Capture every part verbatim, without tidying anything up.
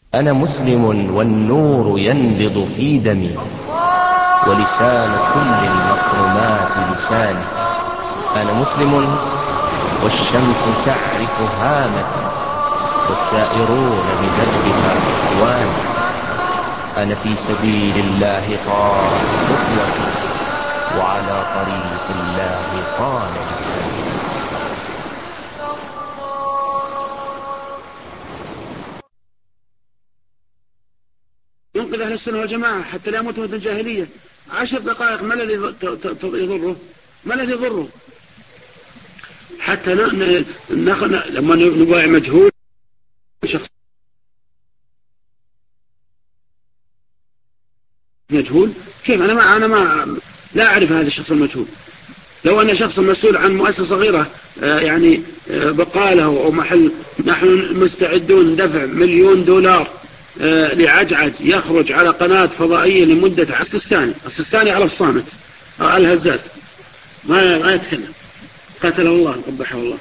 أنا مسلم والنور ينبض في دمي، ولسان كل المكرمات لساني. أنا مسلم والشمس تعرف هامتي، والسائرون بدربها إخواني. أنا في سبيل الله طال خطوتي، وعلى طريق الله طال لساني. ينقذ أهل السنة والجماعة حتى لا يموت موت الجاهلية. عشر دقائق ما الذي يضره؟ ما الذي يضره؟ حتى ن... نخ... لما نبايع مجهول شخص مجهول، كيف أنا ما أنا ما لا أعرف هذا الشخص المجهول. لو أن شخص مسؤول عن مؤسسة صغيرة يعني بقاله أو محل، نحن مستعدون دفع مليون دولار لعجعج يخرج على قناة فضائية لمدة. السستاني السستاني على الصامت، الهزاز ما ما يتكلم، قتله الله قبحه الله.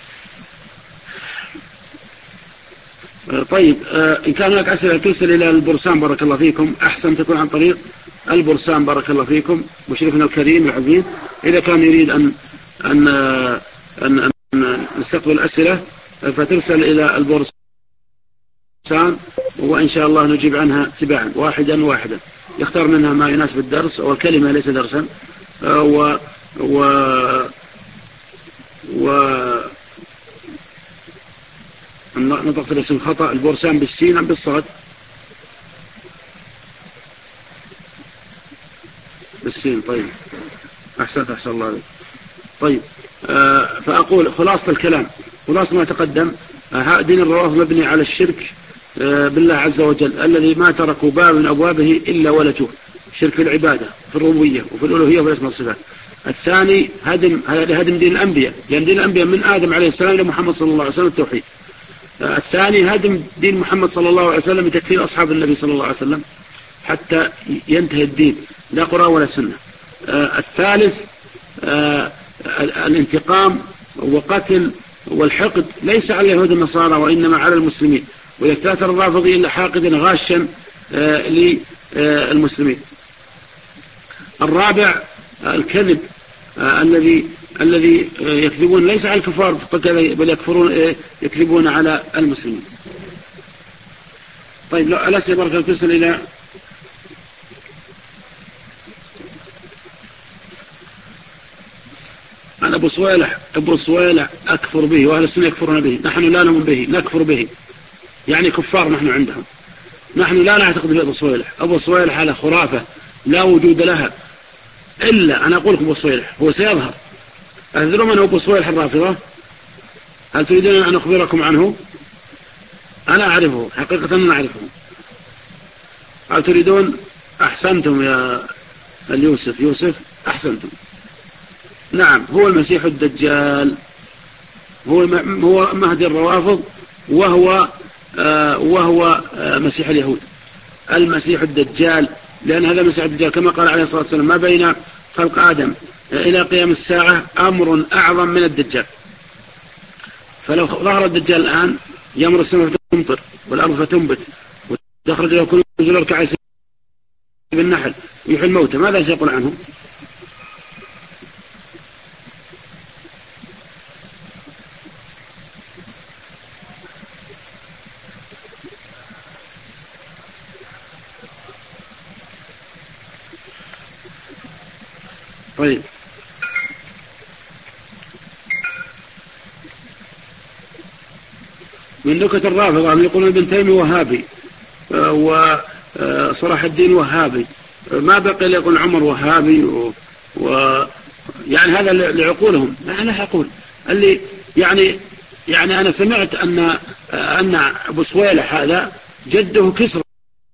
طيب إن كان هناك أسئلة ترسل إلى البرسان بارك الله فيكم، أحسن تكون عن طريق البرسان بارك الله فيكم مشرفنا الكريم العزيز. إذا كان يريد أن أن أن, أن نستقبل أسئلة فترسل إلى البرسان، وإن شاء الله نجيب عنها تباعا واحدا واحدا، يختار منها ما يناسب الدرس، والكلمة ليس درسا. و و و نطقت الاسم خطأ. البرسان بالسين أم بالصاد؟ بالسين. طيب أحسنت، أحسن الله عليك. طيب آه فأقول خلاصة الكلام، خلاصة ما تقدم. آه دين الروافض مبني على الشرك آه بالله عز وجل، الذي ما تركوا باب من أبوابه إلا ولجوه. شرك في العبادة، في الربوبية، وفي الألوهية، وفي الأسماء والصفات. الثاني هدم هدم دين الأنبياء، لأن دين الأنبياء من آدم عليه السلام إلى محمد صلى الله عليه وسلم التوحيد. آه الثاني هدم دين محمد صلى الله عليه وسلم بتكفير أصحاب النبي صلى الله عليه وسلم حتى ينتهي الدين، لا قرآن ولا سنة. آه الثالث آه الانتقام وقتل والحقد ليس على اليهود النصارى وإنما على المسلمين، ويكتاتر الرافضي إلا حاقدا غاشا آه للمسلمين. الرابع آه الكذب آه الذي الذي آه يكذبون ليس على الكفار بل يكفرون آه يكذبون على المسلمين. طيب لو ألاسي بركة تسأل إلى أنا أبو صويلح أبو صويلح أكفر به، وأهل السنة يكفرون به، نحن لا نؤمن به، نكفر به، يعني كفار نحن عندهم. نحن لا نعتقد في أبو صويلح. أبو صويلح على خرافة لا وجود لها، إلا أنا أقول لكم أبو صويلح هو سيظهر. أتدرون من أبو صويلح الرافضة؟ هل تريدون أن أخبركم عنه؟ أنا أعرفه حقيقة، أنا أعرفه. هل تريدون؟ أحسنتم يا اليوسف يوسف أحسنتم. نعم هو المسيح الدجال، هو هو مهدي الروافض، وهو آه وهو آه مسيح اليهود، المسيح الدجال. لأن هذا المسيح الدجال كما قال عليه الصلاة والسلام ما بين خلق آدم إلى قيام الساعة أمر أعظم من الدجال. فلو ظهر الدجال الآن يأمر السماء فتمطر والأرض فتنبت وتخرج له كل زلال كعسل بالنحل ويحيي الموتى، ماذا سيقول عنه؟ طيب من نكت الرافضة أن يقولون ابن تيمية وهابي وصلاح الدين وهابي، ما بقي ليقول عمر وهابي و... و... يعني هذا لعقولهم. أنا أقول اللي يعني يعني أنا سمعت أن أن أبو صويلح هذا جده كسرى،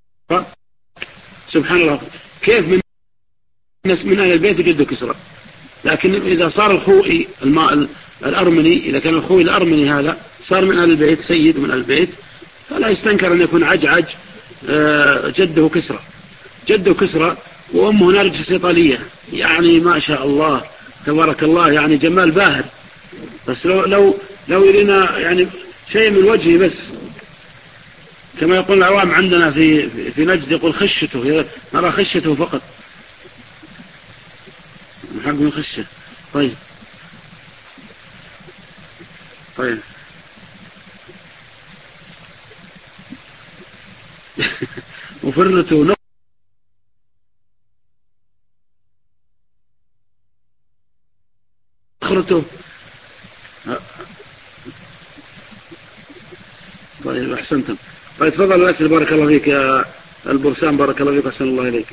سبحان الله، كيف من من أهل البيت جده كسرى؟ لكن إذا صار الخوئي الماء الأرمني، إذا كان الخوئي الأرمني هذا صار من أهل البيت، سيد من أهل البيت، فلا يستنكر أن يكون عجعج جده كسرى، جده كسرى وأمه نرجس إيطالية، يعني ما شاء الله تبارك الله، يعني جمال باهر. بس لو لو لو يرينا يعني شيء من وجهه بس. كما يقول العوام عندنا في في نجد يقول خشته، نرى خشته فقط، محق من خشه. طيب طيب وفرته نخرته. طيب أحسنتم. طيب تفضل الأسئلة بارك الله فيك يا البرسان، بارك الله فيك أحسن الله إليك.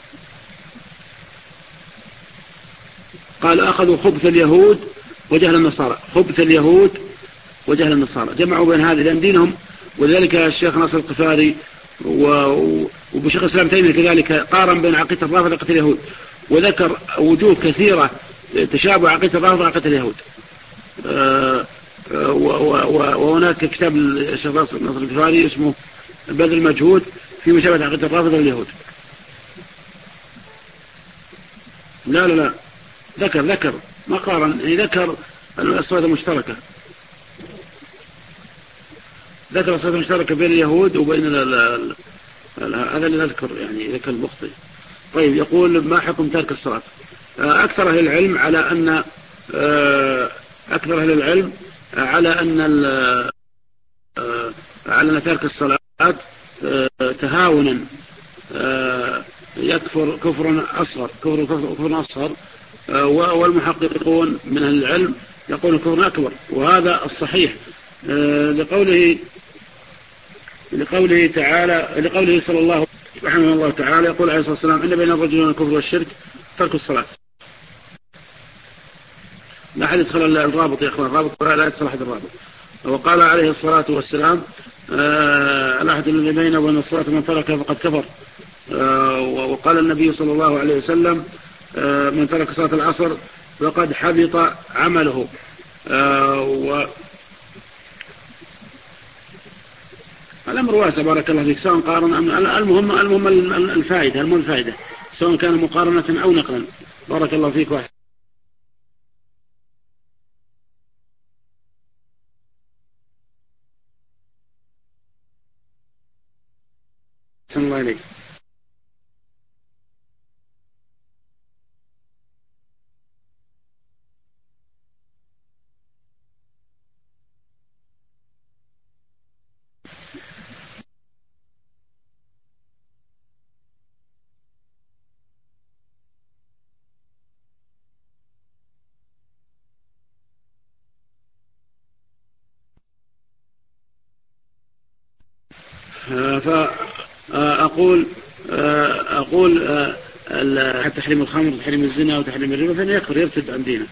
قال أخذوا خبث اليهود وجهل النصارى، خبث اليهود وجهل النصارى، جمعوا بين هذه لأن دينهم. ولذلك الشيخ ناصر القفاري وبشيخ الإسلام تيمية كذلك قارن بين عقيدة الرافضة وعقيدة اليهود، وذكر وجوه كثيرة تشابه عقيدة الرافضة وعقيدة اليهود. وهناك كتاب الشيخ ناصر القفاري اسمه بذل المجهود في مشابهة عقيدة الرافضة واليهود. لا لا لا ذكر ذكر ما قارن، يعني ذكر الأصوات المشتركة، ذكر الصفات المشتركة بين اليهود وبين هذا اللي نذكر يعني ذكر المخطئ. طيب يقول ما حكم ترك الصلاة؟ أكثر أهل العلم على أن أكثر أهل العلم على أن على أن ترك الصلاة تهاونا يكفر كفر أصغر كفر كفر أصغر، والمحققون من أهل العلم يقول كفر أكبر، وهذا الصحيح لقوله لقوله تعالى لقوله صلى الله رحمه الله تعالى يقول عليه الصلاة والسلام إن بين الرجل والكفر والشرك ترك الصلاة. لا أحد يدخل الرابط يا أخوان، الرابط لا يدخل أحد الرابط. وقال عليه الصلاة والسلام الأحد الذي بينه وبين الصلاة من تركها فقد كفر. وقال النبي صلى الله عليه وسلم من ترك صلاة العصر فقد حبط عمله. و الأمر واسع بارك الله فيك، سواء قارن المهم المهم الفائدة المهم الفائدة سواء كان مقارنة أو نقلا. بارك الله فيك واحد. أحسن الله إليك. فأقول أقول حتى تحريم الخمر وتحريم الزنا وتحريم الربا فإنه يكفر يرتد عن دينه.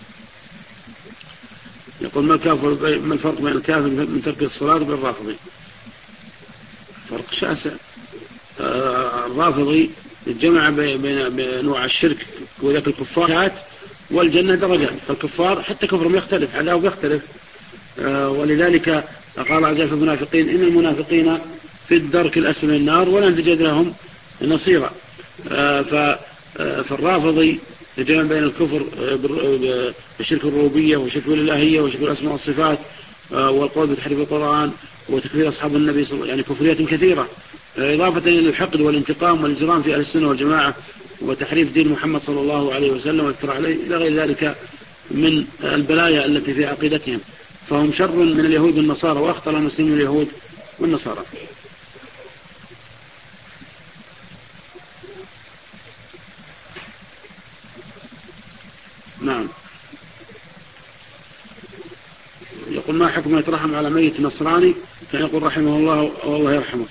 يقول ما الكافر ما الفرق بين الكافر من ترك الصلاة والرافضي؟ فرق شاسع. الرافضي الجمع بين بنوع الشرك وذاك الكفار والجنة درجات، فالكفار حتى كفرهم يختلف عداهم يختلف. ولذلك قال عز وجل في المنافقين إن المنافقين في الدرك الأسفل من النار ولن تجد لهم نصيرا. فالرافضي الجمع بين الكفر بالشرك الربوبية وشرك الإلهية وشرك الأسماء والصفات والقول بتحريف القرآن وتكفير أصحاب النبي صلى الله عليه وسلم، يعني كفريات كثيرة، إضافة إلى الحقد والانتقام والإجرام في أهل السنة والجماعة وتحريف دين محمد صلى الله عليه وسلم والافتراء عليه إلى غير ذلك من البلايا التي في عقيدتهم. فهم شر من اليهود والنصارى وأخطر المسلمين اليهود والنصارى. نعم. يقول ما حكم يترحم على ميت نصراني كان يقول رحمه الله والله يرحمك؟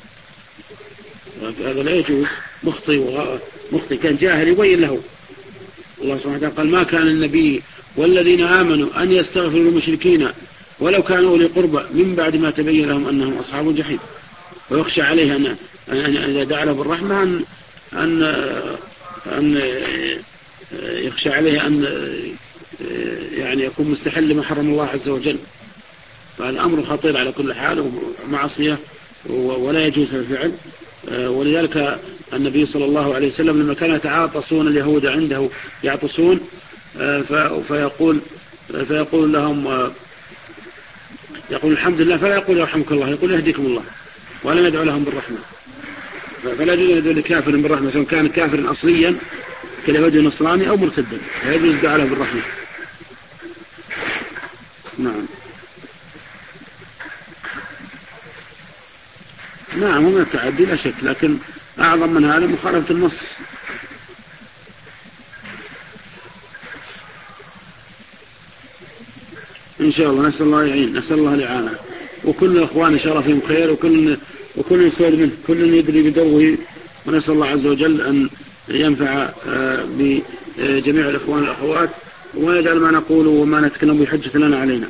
هذا لا يجوز، مخطي مخطي كان جاهل يبين له. الله سبحانه وتعالى قال ما كان النبي والذين آمنوا أن يستغفروا للمشركين ولو كانوا أولي قربى من بعد ما تبين لهم أنهم أصحاب الجحيم، ويخشى عليه أن إذا دعا له بالرحمة أن أن أن يخشى عليه أن يعني يكون مستحل لما حرم الله عز وجل. فالأمر خطير على كل حال ومعصية ولا يجوز الفعل. ولذلك النبي صلى الله عليه وسلم لما كان يتعاطسون اليهود عنده يعطسون فيقول فيقول لهم يقول الحمد لله، فلا يقول يرحمك الله، يقول يهديكم الله. ولم يدعو لهم بالرحمة. فلا يجوز أن يدعو لكافر بالرحمة سواء كان كافر أصليا كاليهودي النصراني أو مرتدا، لا يجوز الدعاء له بالرحمة. نعم نعم هم التعدي لا شك، لكن أعظم من هذا مخالفة النص. إن شاء الله نسأل الله يعين، نسأل الله الإعانة، وكل الأخوان إن شاء الله فيهم خير، وكل وكل يستفاد منه، كل يدري بدوره، ونسأل الله عز وجل أن ينفع بجميع الأخوان والأخوات، وما يجعل ما نقول وما نتكلم بحجة لنا علينا.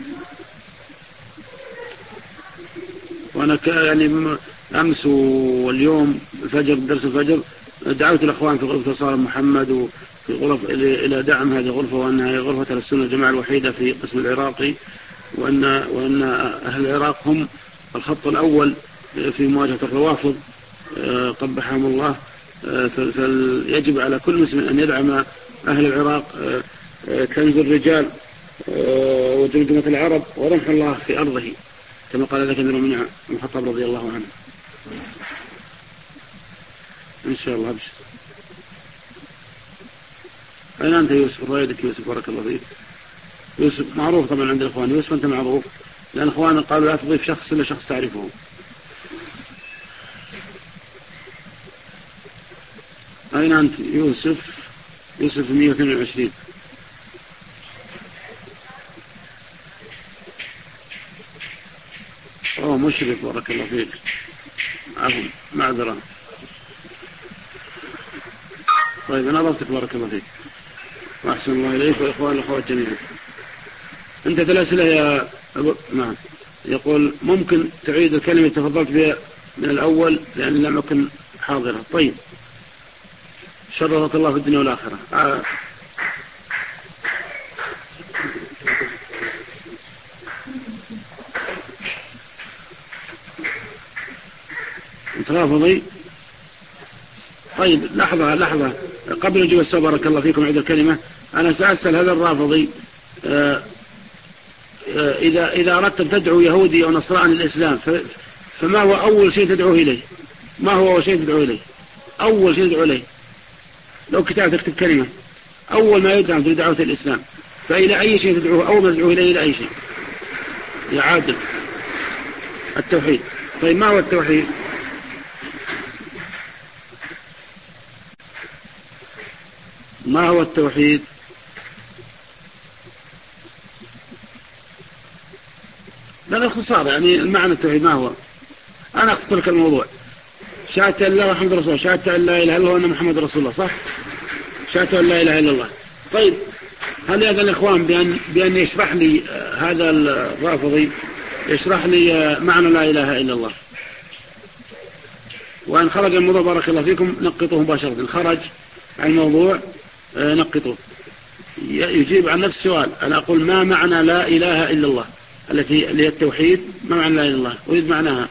وأنا يعني أمس واليوم الفجر درس الفجر دعوت الأخوان في غرفة صالح محمد وفي غرف إلى دعم هذه الغرفة، وأنها غرفة السنة الجماعة الوحيدة في قسم العراقي، وأن, وأن أهل العراق هم الخط الأول في مواجهة الروافض قبحهم الله. فيجب على كل مسلم أن يدعم أهل العراق، كنز الرجال وجمجمة العرب ورمح الله في أرضه، كما قال ذلك أمير المؤمنين الخطاب رضي الله عنه. إن شاء الله أبشر. أين أنت يوسف؟ رايدك يوسف بارك الله فيك. يوسف معروف طبعا عند الإخوان، يوسف أنت معروف، لأن الإخوان قالوا لا تضيف شخص إلا شخص تعرفه. أين أنت يوسف؟ يوسف مئة واثنين وعشرين. أوه مشرف بارك الله فيك. عفوا معذرة. طيب أنا أضفتك بارك الله فيك وأحسن الله إليك وإخوان الأخوات جميعا. أنت ثلاث أسئلة يا أبو. نعم. يقول ممكن تعيد الكلمة تفضلت بها من الأول لأن لم أكن حاضرة. طيب شرفك الله في الدنيا والآخرة. آه. أنت رافضي؟ طيب لحظة لحظة قبل نجيب السؤال بارك الله فيكم عيد الكلمة. أنا سأسأل هذا الرافضي آه آه إذا إذا أردت أن تدعو يهودي أو نصراني الإسلام فما هو أول شيء تدعوه إليه؟ ما هو أول شيء تدعوه إليه؟ أول شيء تدعوه إليه لو كتاب تكتب كلمة أول ما يدعم في دعوة الإسلام فإلى أي شيء تدعوه؟ أول ما تدعوه إليه إلى أي شيء يا عادل؟ التوحيد. طيب ما هو التوحيد؟ ما هو التوحيد؟ لا باختصار يعني المعنى التوحيد ما هو؟ أنا أختصر لك الموضوع. شهادة الله محمد رسول الله، شهادة أن لا إله إلا الله وأن محمد رسول الله، صح؟ شهادة أن لا إله إلا الله. طيب هل يأذن الإخوان بأن, بأن يشرح لي هذا الرافضي يشرح لي معنى لا إله إلا الله؟ وأن خرج الموضوع بارك الله فيكم نقطه مباشرة. إن خرج عن الموضوع نقطه. يجيب عن نفس السؤال. أنا أقول ما معنى لا إله إلا الله التي هي التوحيد؟ ما معنى لا إله إلا الله؟ أريد معناها.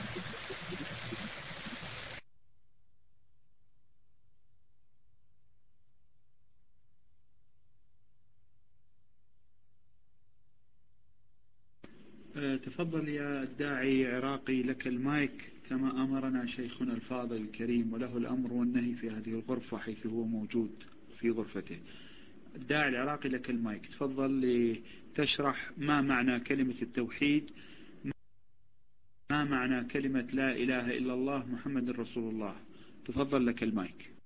تفضل يا الداعي عراقي لك المايك كما أمرنا شيخنا الفاضل الكريم، وله الأمر والنهي في هذه الغرفة حيث هو موجود في غرفته. الداعي العراقي لك المايك، تفضل لتشرح ما معنى كلمة التوحيد، ما معنى كلمة لا إله إلا الله محمد رسول الله. تفضل لك المايك.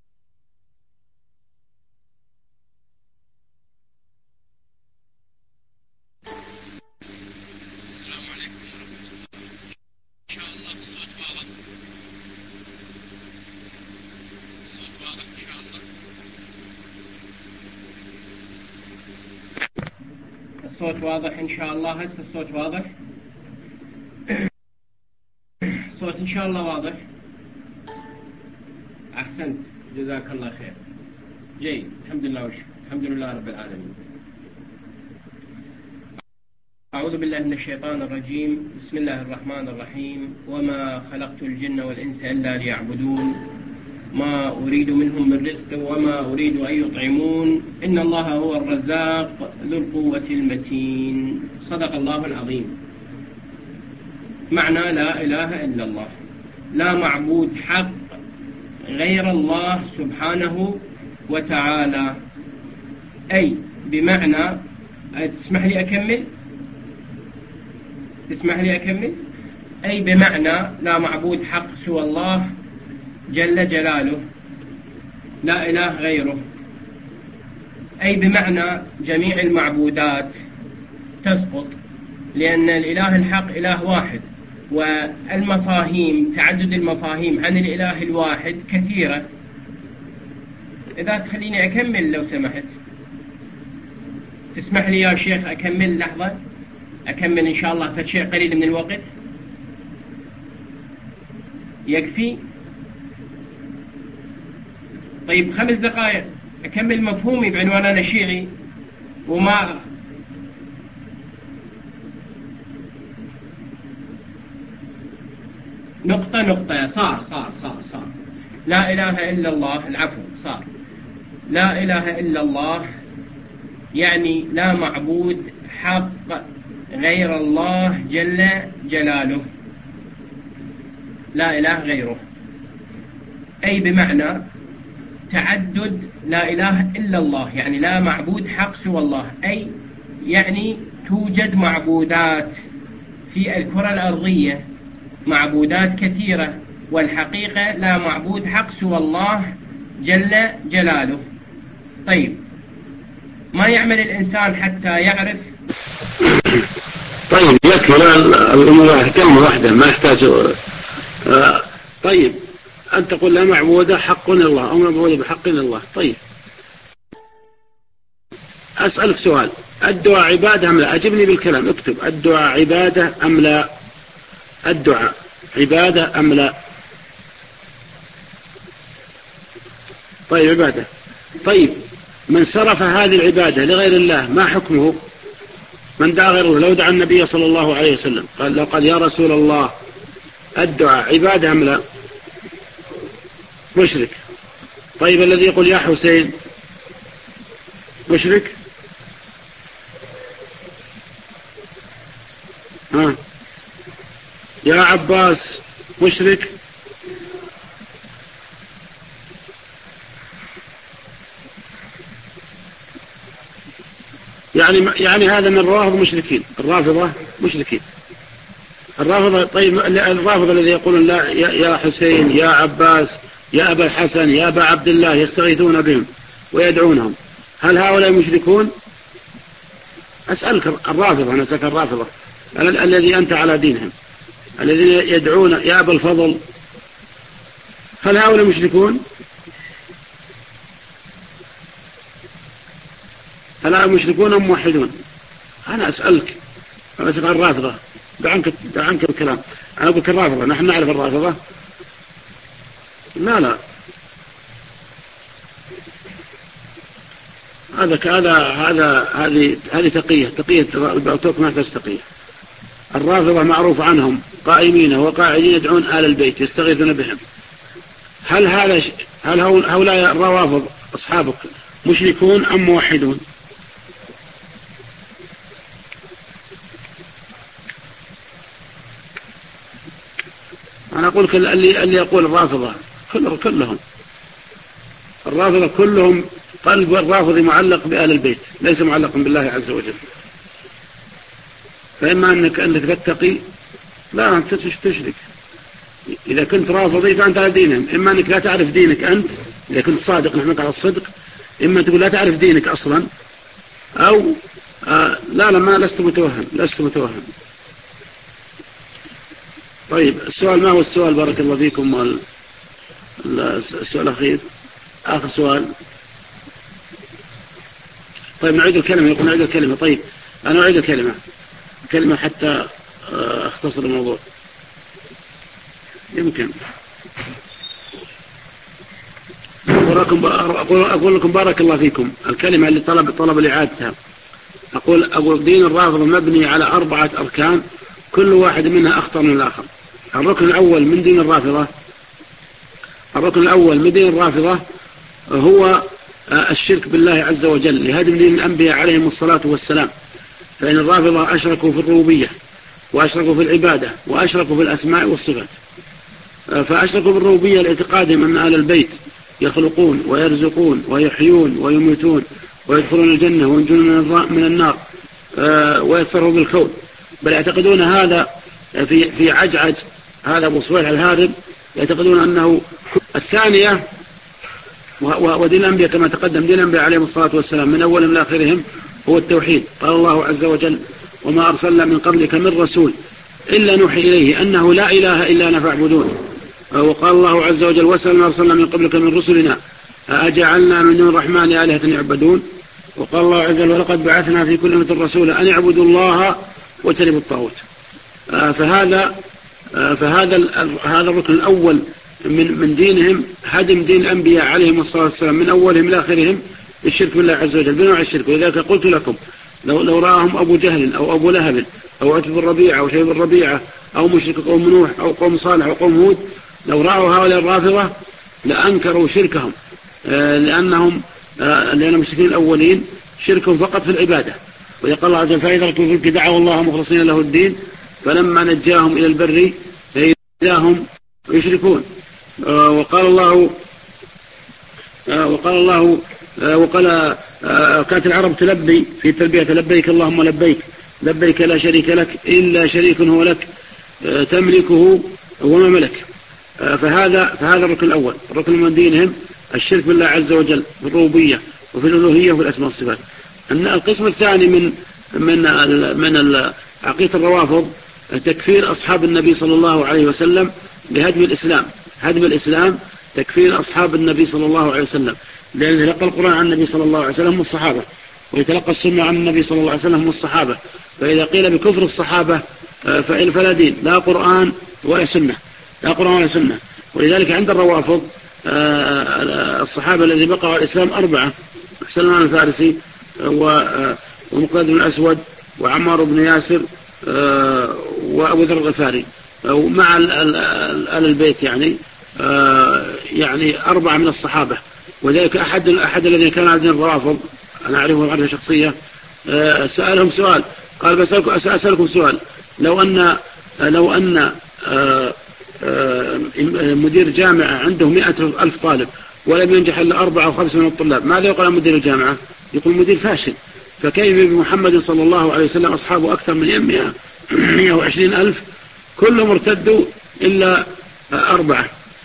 الصوت واضح إن شاء الله. هسه الصوت واضح. الصوت إن شاء الله واضح. أحسنت جزاك الله خير. جيد الحمد لله والشكر. الحمد لله رب العالمين. أعوذ بالله من الشيطان الرجيم. بسم الله الرحمن الرحيم. وما خلقت الجن والإنس إلا ليعبدون ما أريد منهم من رزق وما أريد أن يطعمون إن الله هو الرزاق ذو القوة المتين. صدق الله العظيم. معنى لا إله إلا الله. لا معبود حق غير الله سبحانه وتعالى. أي بمعنى، تسمح لي أكمل تسمح لي أكمل أي بمعنى لا معبود حق سوى الله جل جلاله، لا إله غيره. أي بمعنى جميع المعبودات تسقط، لأن الإله الحق إله واحد، والمفاهيم تعدد المفاهيم عن الإله الواحد كثيرة. إذا تخليني أكمل لو سمحت، تسمح لي يا شيخ أكمل لحظة، أكمل إن شاء الله فشيء قليل من الوقت يكفي. طيب خمس دقائق أكمل مفهومي بعنوان أنا شيعي وما نقطة نقطة. صار صار صار صار لا إله إلا الله، العفو، صار لا إله إلا الله يعني لا معبود حق غير الله جل جلاله، لا إله غيره. أي بمعنى تعدد لا إله إلا الله، يعني لا معبود حق سوى الله. أي يعني توجد معبودات في الكرة الأرضية، معبودات كثيرة، والحقيقة لا معبود حق سوى الله جل جلاله. طيب ما يعمل الإنسان حتى يعرف؟ طيب يكفي الأمور كلمة واحدة ما يحتاج. آه طيب أن تقول لا معبود حق إلا الله أو معبود بحق إلا الله. طيب أسألك سؤال، الدعاء عبادة أم لا؟ أجبني بالكلام، اكتب الدعاء عبادة أم لا؟ الدعاء عبادة أم لا؟ طيب عبادة. طيب من صرف هذه العبادة لغير الله ما حكمه؟ من دعا غير الله، لو دعا النبي صلى الله عليه وسلم قال لو قال يا رسول الله الدعاء عبادة أم لا؟ مشرك. طيب الذي يقول يا حسين مشرك؟ ها يا عباس مشرك؟ يعني يعني هذا من الرافض مشركين، الرافضة مشركين الرافضة. طيب الرافضة الذي يقولون لا يا حسين يا عباس يا أبا الحسن يا أبا عبد الله يستغيثون بهم ويدعونهم، هل هؤلاء مشركون؟ أسألك الرافضة، أنا أسألك الرافضة الذي أنت على دينهم، الذين يدعون يا أبا الفضل، هل هؤلاء مشركون؟ هل هؤلاء مشركون أم موحدون؟ أنا أسألك، أنا أسألك الرافضة، دع عنك, دع عنك الكلام. أنا أقولك الرافضة، نحن نعرف الرافضة. لا لا هذا هذا هذا هذه هذه تقية تقية البعتوك ما تحتاج تقية. الرافضة معروف عنهم قائمين وقاعدين يدعون آل البيت يستغيثون بهم. هل هذا هل هؤلاء الروافض أصحابك مشركون أم موحدون؟ أنا أقول اللي اللي يقول الرافضة كلهم كلهم الرافضة كلهم قلب الرافض معلق بآل البيت ليس معلق بالله عز وجل. فإما أنك أنك تتقي، لا أنت تشرك. إذا كنت رافضي فأنت على دينهم، إما أنك لا تعرف دينك أنت إذا كنت صادق نحنك على الصدق، إما تقول لا تعرف دينك أصلا، أو آه لا لا ما لست متوهم لست متوهم. طيب السؤال ما هو السؤال؟ بارك الله فيكم. السؤال الأخير آخر سؤال. طيب نعيد الكلمة، يقول نعيد الكلمة. طيب أنا أعيد الكلمة كلمة حتى أختصر الموضوع. يمكن أقول لكم بارك الله فيكم الكلمة اللي طلب طلب لإعادتها. أقول أقول دين الرافضة مبني على أربعة أركان كل واحد منها أخطر من الآخر. الركن الأول من دين الرافضة الركن الأول من دين الرافضة هو الشرك بالله عز وجل لهدم دين الأنبياء عليهم الصلاة والسلام. فإن الرافضة أشركوا في الربوبية وأشركوا في العبادة وأشركوا في الأسماء والصفات. فأشركوا بالربوبية لاعتقادهم أن أهل البيت يخلقون ويرزقون ويحيون ويميتون ويدخلون الجنة وينجون من النار ويثروا بالكون، بل يعتقدون هذا في في عجعج. هذا أبو صويلح الهارب يعتقدون أنه الثانية. ودين الأنبياء كما تقدم، دين الأنبياء عليهم الصلاة والسلام من أولهم لآخرهم هو التوحيد. قال الله عز وجل: وما أرسلنا من قبلك من رسول إلا نوحي إليه أنه لا إله إلا أنا فاعبدون. وقال الله عز وجل: واسأل ما أرسلنا من قبلك من رسلنا أجعلنا من دون الرحمن آلهة يعبدون. وقال الله عز وجل: ولقد بعثنا في كل أمة رسولا أن يعبدوا الله واجتنبوا الطاغوت. فهذا فهذا هذا الركن الأول من من دينهم، هدم دين الأنبياء عليهم الصلاة والسلام من أولهم إلى آخرهم الشرك بالله عز وجل بنوع الشرك. ولذلك قلت لكم: لو لو رآهم أبو جهل أو أبو لهب أو عتبة بن ربيعة أو شيبة بن ربيعة أو مشرك قوم نوح أو قوم صالح أو قوم هود، لو رأوا هؤلاء الرافضة لأنكروا شركهم، لأنهم لأن المشركين الأولين شركهم فقط في العبادة. ويقول الله عز وجل: فإذا ركبوا في الفلك دعوا الله مخلصين له الدين فلما نجاهم إلى البر فإذا هم يشركون. وقال الله وقال الله وقال كانت العرب تلبي في التلبية: لبيك اللهم لبيك، لبيك لا شريك لك إلا شريك هو لك تملكه وما ملك. فهذا فهذا الركن الأول، الركن من دينهم الشرك بالله عز وجل في الربوبية وفي الألوهية وفي الأسماء والصفات. القسم الثاني من من من عقيدة الروافض تكفير أصحاب النبي صلى الله عليه وسلم لهدم الإسلام. هدم الإسلام تكفير أصحاب النبي صلى الله عليه وسلم، لأن يتلقى القرآن عن النبي صلى الله عليه وسلم هم الصحابة، ويتلقى السنة عن النبي صلى الله عليه وسلم هم الصحابة. فإذا قيل بكفر الصحابة فلا دين، لا قرآن ولا سنة، لا قرآن ولا سنة. ولذلك عند الروافض الصحابة الذي بقوا على الإسلام أربعة: سلمان الفارسي ومقداد بن الأسود وعمار بن ياسر وأبو ذر الغفاري، ومع آل البيت يعني يعني أربعة من الصحابة. وذلك أحد أحد الذين كان عندنا الروافض أنا أعرفه معرفة شخصية سألهم سؤال، قال: بسألكم أسألكم سؤال، لو أن لو أن مدير جامعة عنده مئة ألف طالب ولم ينجح إلا أربعة أو خمسة من الطلاب، ماذا يقول عن مدير الجامعة؟ يقول مدير فاشل. فكيف بمحمد صلى الله عليه وسلم أصحابه أكثر من مئة وعشرين ألف كلهم ارتدوا إلا أربعة؟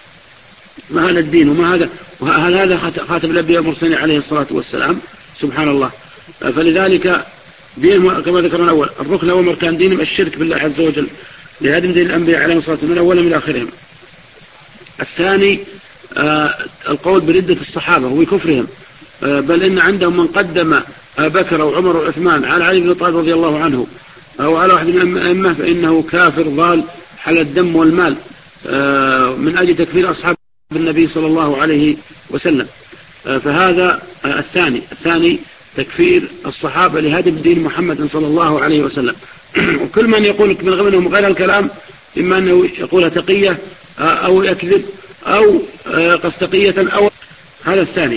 ما هذا الدين وما هذا؟ وهل هذا خاتم الأنبياء المرسلين عليه الصلاة والسلام؟ سبحان الله. فلذلك دين كما ذكرنا الأول، الركن الأول مركان دينهم الشرك بالله عز وجل لهدم دين الأنبياء عليهم الصلاة والسلام من أولهم إلى آخرهم. الثاني آه القول بردة الصحابة وكفرهم، آه بل إن عندهم من قدم أبا بكر وعمر وعثمان على علي بن طالب رضي الله عنه أو على واحد من الأئمة فإنه كافر ضال حل الدم والمال آه من أجل تكفير أصحاب النبي صلى الله عليه وسلم. آه فهذا آه الثاني الثاني تكفير الصحابة لهدم دين محمد صلى الله عليه وسلم. وكل من يقول من غير غير الكلام إما أنه يقول تقية أو يكذب أو قسطقية أو هذا الثاني.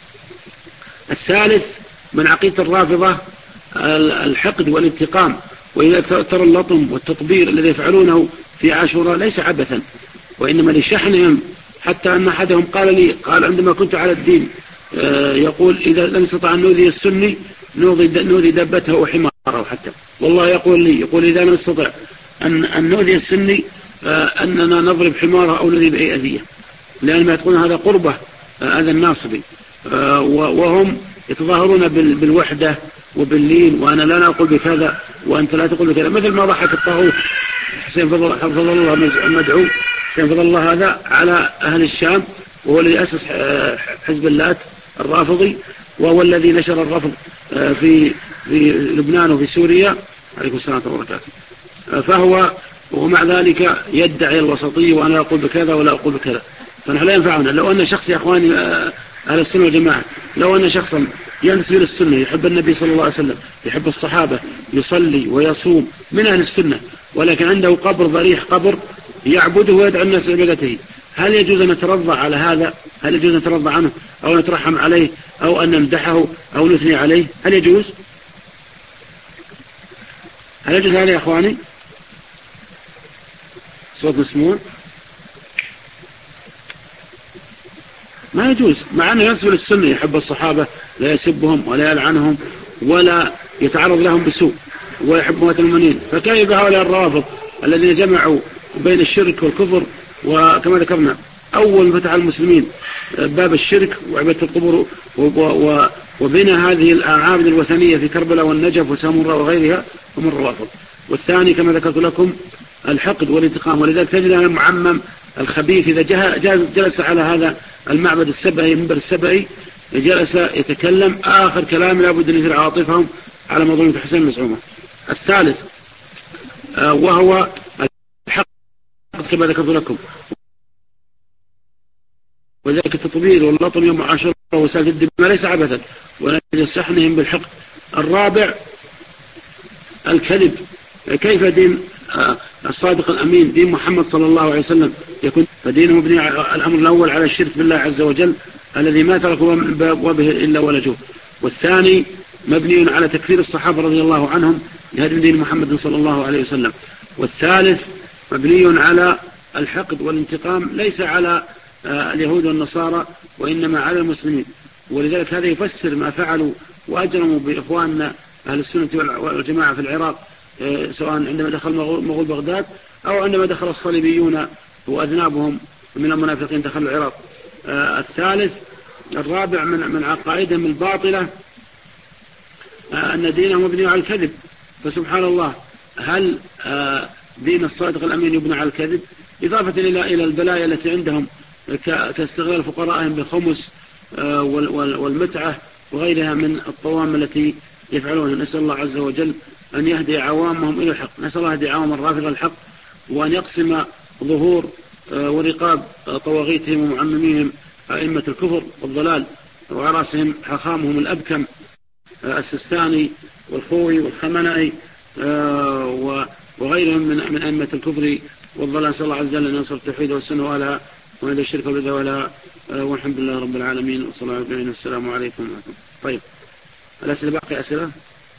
الثالث من عقيدة الرافضة الحقد والانتقام. وإذا ترى اللطم والتطبير الذي يفعلونه في عاشوراء ليس عبثا وإنما لشحنهم، حتى أن أحدهم قال لي قال عندما كنت على الدين يقول: إذا لم يستطع أن نؤذي السني نؤذي دبته وحماره. حتى والله يقول لي يقول إذا لم نستطع أن, أن نؤذي السني أننا نضرب حماره أو نؤذي بأي أذية، لأن ما تقول هذا قربة هذا الناصبي، وهم يتظاهرون بالوحدة وباللين، وأنا لا أقول بكذا وأنت لا تقول بكذا، مثل ما ضحك الطاغوت حسين فضل, فضل الله مدعو حسين فضل الله هذا على أهل الشام، وهو الذي أسس حزب اللات الرافضي، وهو الذي نشر الرفض في في لبنان وفي سوريا عليكم السلام وبركاته. فهو ومع ذلك يدعي الوسطية وأنا أقول بكذا ولا أقول بكذا. فنحن لا ينفعنا. لو أن شخص يا أخواني أهل السنة والجماعة، لو أن شخصا ينسب إلى السنة يحب النبي صلى الله عليه وسلم يحب الصحابة يصلي ويصوم من أهل السنة، ولكن عنده قبر ضريح قبر يعبده ويدعو الناس عبادته، هل يجوز أن نترضى على هذا؟ هل يجوز أن نترضى عنه أو نترحم عليه أو أن نمدحه أو نثني عليه؟ هل يجوز؟ هل يجوز هذا يا أخواني؟ صوت مسموع؟ ما يجوز، مع أنه ينسب للسنة، يحب الصحابة، لا يسبهم ولا يلعنهم ولا يتعرض لهم بسوء ويحب موت المؤمنين. فكيف بهؤلاء الروافض الذين جمعوا بين الشرك والكفر؟ وكما ذكرنا أول فتح المسلمين باب الشرك وعبادة القبور وبنى هذه الأعابد الوثنية في كربلاء والنجف وسامراء وغيرها هم الروافض. والثاني كما ذكرت لكم الحقد والانتقام، ولذلك تجد أن المعمم الخبيث إذا جلس على هذا المعبد السبعي منبر السبعي جلس يتكلم آخر كلام لا بد أن يثير عواطفهم على مظلومة حسين المزعومة. الثالث وهو الحقد كما ذكرت لكم، وذلك التطبيل واللطم يوم عاشوراء وسالفة الدماء ليس عبثا ونجد سحنهم بالحقد. الرابع الكذب. كيف دين الصادق الأمين دين محمد صلى الله عليه وسلم يكون فدينه مبني الأمر الأول على الشرك بالله عز وجل الذي ما تركوا من باب وبه إلا ولجوه، والثاني مبني على تكفير الصحابة رضي الله عنهم لهدم دين محمد صلى الله عليه وسلم، والثالث مبني على الحقد والانتقام ليس على اليهود والنصارى وإنما على المسلمين. ولذلك هذا يفسر ما فعلوا وأجرموا بإخواننا أهل السنة والجماعة في العراق، سواء عندما دخل مغول بغداد أو عندما دخل الصليبيون وأذنابهم من المنافقين دخلوا العراق. الثالث الرابع من من عقائدهم الباطلة أن دينهم مبني على الكذب. فسبحان الله، هل دين الصادق الأمين يبنى على الكذب؟ إضافة إلى إلى البلايا التي عندهم كاستغلال فقرائهم بالخمس والمتعة وغيرها من الطوام التي يفعلونها. نسأل الله عز وجل أن يهدي عوامهم إلى الحق، نسأل الله يهدي عوام الرافضة الحق، وأن يقسم ظهور ورقاب طواغيتهم ومعمميهم أئمة الكفر والضلال وعراسهم حخامهم الأبكم السستاني والخوي والخمنائي وغيرهم من من أئمة الكفر والضلال. نسأل الله عز وجل أن ينصر التوحيد والسنة وأهلها وأن الشرك والبدع وأهلها، والحمد لله رب العالمين وصلى الله عليه وسلم والسلام عليكم ورحمة الله. طيب، الأسئلة باقي أسئلة؟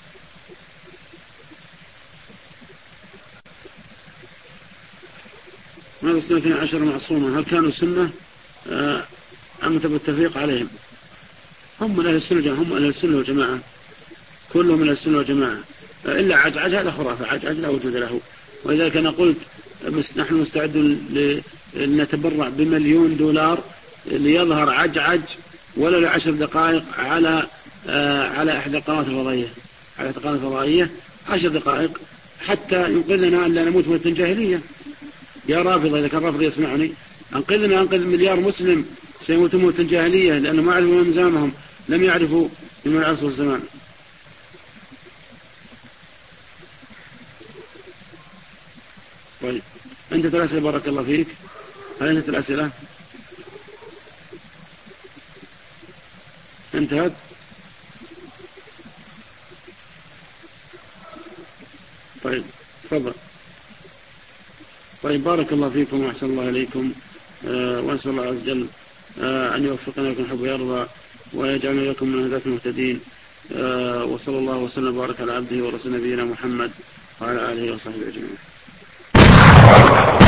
ماذا السنة اثنتي عشرة معصومة؟ هل كانوا سنة أم بالتفريق عليهم؟ هم من أهل السنة، هم من أهل السنة والجماعة، كلهم من أهل السنة والجماعة إلا عجعج، هذا خرافة، عجعج لا وجود له. ولذلك أنا قلت نحن مستعدون لنتبرع بمليون دولار ليظهر عجعج ولا لعشر دقائق على على إحدى القنوات الفضائية، على القناة الفضائية عشر دقائق حتى ينقذنا أن لا نموت موت الجاهلية. يا رافضة، إذا كان رافض يسمعني، أنقذنا أنقذ مليار مسلم سيموت موت الجاهلية لأنه ما عرفوا مزامهم، لم يعرفوا من العصر والزمان. طيب، أنت الأسئلة بارك الله فيك. هل أنت الأسئلة انتهت؟ طيب تفضل. طيب، بارك الله فيكم وأحسن الله إليكم، آه وأسأل الله عز وجل آه أن يوفقنا لكم حب ويرضى ويجعلنا لكم من هداة المهتدين، آه وصلى الله وسلم وبارك على عبده ورسول نبينا محمد وعلى آله وصحبه أجمعين.